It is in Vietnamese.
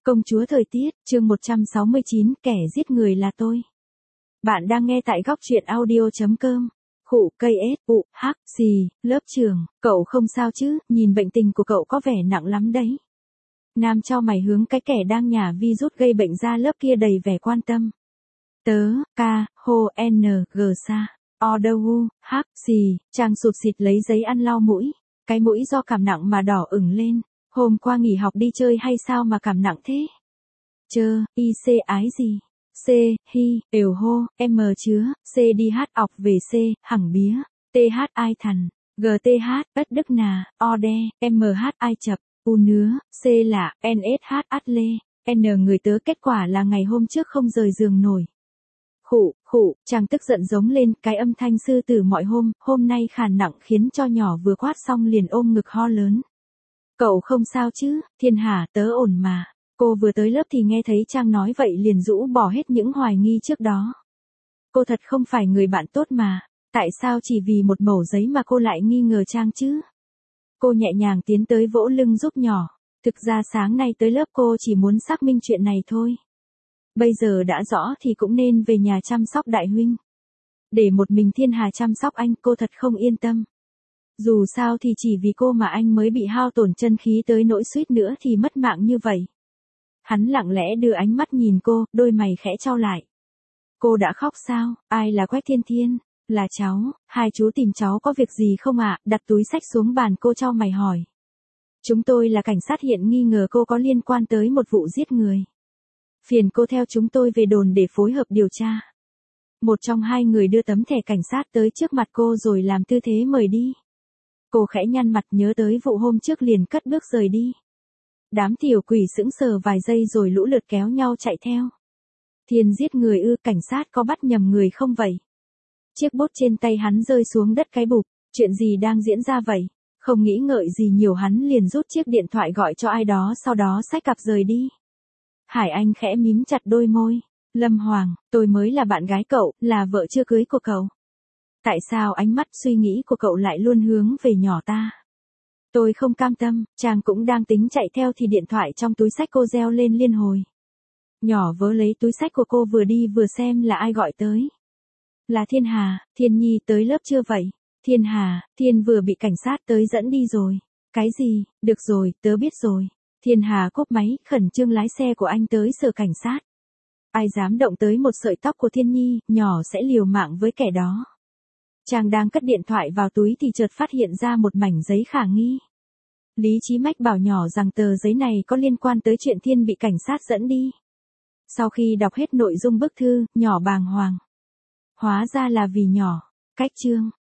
Công chúa thời tiết, chương 169, kẻ giết người là tôi. Bạn đang nghe tại góc truyện audio.com. Khụ cây ết, xì, lớp trường, cậu không sao chứ, nhìn bệnh tình của cậu có vẻ nặng lắm đấy. Nam cho mày hướng cái kẻ đang nhả virus gây bệnh ra lớp kia đầy vẻ quan tâm. Tớ, ca, hô, n, g sa, o đu, xì, Trang sụt xịt lấy giấy ăn lau mũi, cái mũi do cảm nặng mà đỏ ửng lên. Hôm qua nghỉ học đi chơi hay sao mà cảm nặng thế? Ái gì? C, hi, ều hô, m chứa, c đi hát ọc về c, hẳng bía, th ai thằn, gth, ất đức nà, o đe, mh ai chập, u nứa, c lạ, nsh át lê, n người tớ kết quả là ngày hôm trước không rời giường nổi. Khụ, Chàng tức giận giống lên, cái âm thanh sư tử mọi hôm nay khàn nặng khiến cho nhỏ vừa quát xong liền ôm ngực ho lớn. Cậu không sao chứ, Thiên Hà, tớ ổn mà. Cô vừa tới lớp thì nghe thấy Trang nói vậy liền rũ bỏ hết những hoài nghi trước đó. Cô thật không phải người bạn tốt mà, tại sao chỉ vì một mẩu giấy mà cô lại nghi ngờ Trang chứ? Cô nhẹ nhàng tiến tới vỗ lưng giúp nhỏ. Thực ra sáng nay tới lớp cô chỉ muốn xác minh chuyện này thôi. Bây giờ đã rõ thì cũng nên về nhà chăm sóc đại huynh. Để một mình Thiên Hà chăm sóc anh cô thật không yên tâm. Dù sao thì chỉ vì cô mà anh mới bị hao tổn chân khí tới nỗi suýt nữa thì mất mạng như vậy. Hắn lặng lẽ đưa ánh mắt nhìn cô, đôi mày khẽ chau lại. Cô đã khóc sao? Ai là Quách Thiên Thiên? Là cháu, hai chú tìm cháu có việc gì không ạ? Đặt túi xách xuống bàn cô chau mày hỏi. Chúng tôi là cảnh sát hiện nghi ngờ cô có liên quan tới một vụ giết người. Phiền cô theo chúng tôi về đồn để phối hợp điều tra. Một trong hai người đưa tấm thẻ cảnh sát tới trước mặt cô rồi làm tư thế mời đi. Cô khẽ nhăn mặt nhớ tới vụ hôm trước liền cất bước rời đi. Đám tiểu quỷ sững sờ vài giây rồi lũ lượt kéo nhau chạy theo. Thiên giết người ư, cảnh sát có bắt nhầm người không vậy? Chiếc bút trên tay hắn rơi xuống đất cái bụp, chuyện gì đang diễn ra vậy? Không nghĩ ngợi gì nhiều hắn liền rút chiếc điện thoại gọi cho ai đó sau đó xách cặp rời đi. Hải Anh khẽ mím chặt đôi môi. Lâm Hoàng, tôi mới là bạn gái cậu, là vợ chưa cưới của cậu. Tại sao ánh mắt suy nghĩ của cậu lại luôn hướng về nhỏ ta? Tôi không cam tâm, Trang cũng đang tính chạy theo thì điện thoại trong túi xách cô reo lên liên hồi. Nhỏ vớ lấy túi xách của cô vừa đi vừa xem là ai gọi tới. Là Thiên Hà, Thiên Nhi tới lớp chưa vậy? Thiên Hà, Thiên vừa bị cảnh sát tới dẫn đi rồi. Cái gì, được rồi, tớ biết rồi. Thiên Hà cúp máy, khẩn trương lái xe của anh tới sở cảnh sát. Ai dám động tới một sợi tóc của Thiên Nhi, nhỏ sẽ liều mạng với kẻ đó. Trang đang cất điện thoại vào túi thì chợt phát hiện ra một mảnh giấy khả nghi. Lý Chí Mách bảo nhỏ rằng tờ giấy này có liên quan tới chuyện Thiên bị cảnh sát dẫn đi. Sau khi đọc hết nội dung bức thư, nhỏ bàng hoàng. Hóa ra là vì nhỏ. Cách chương.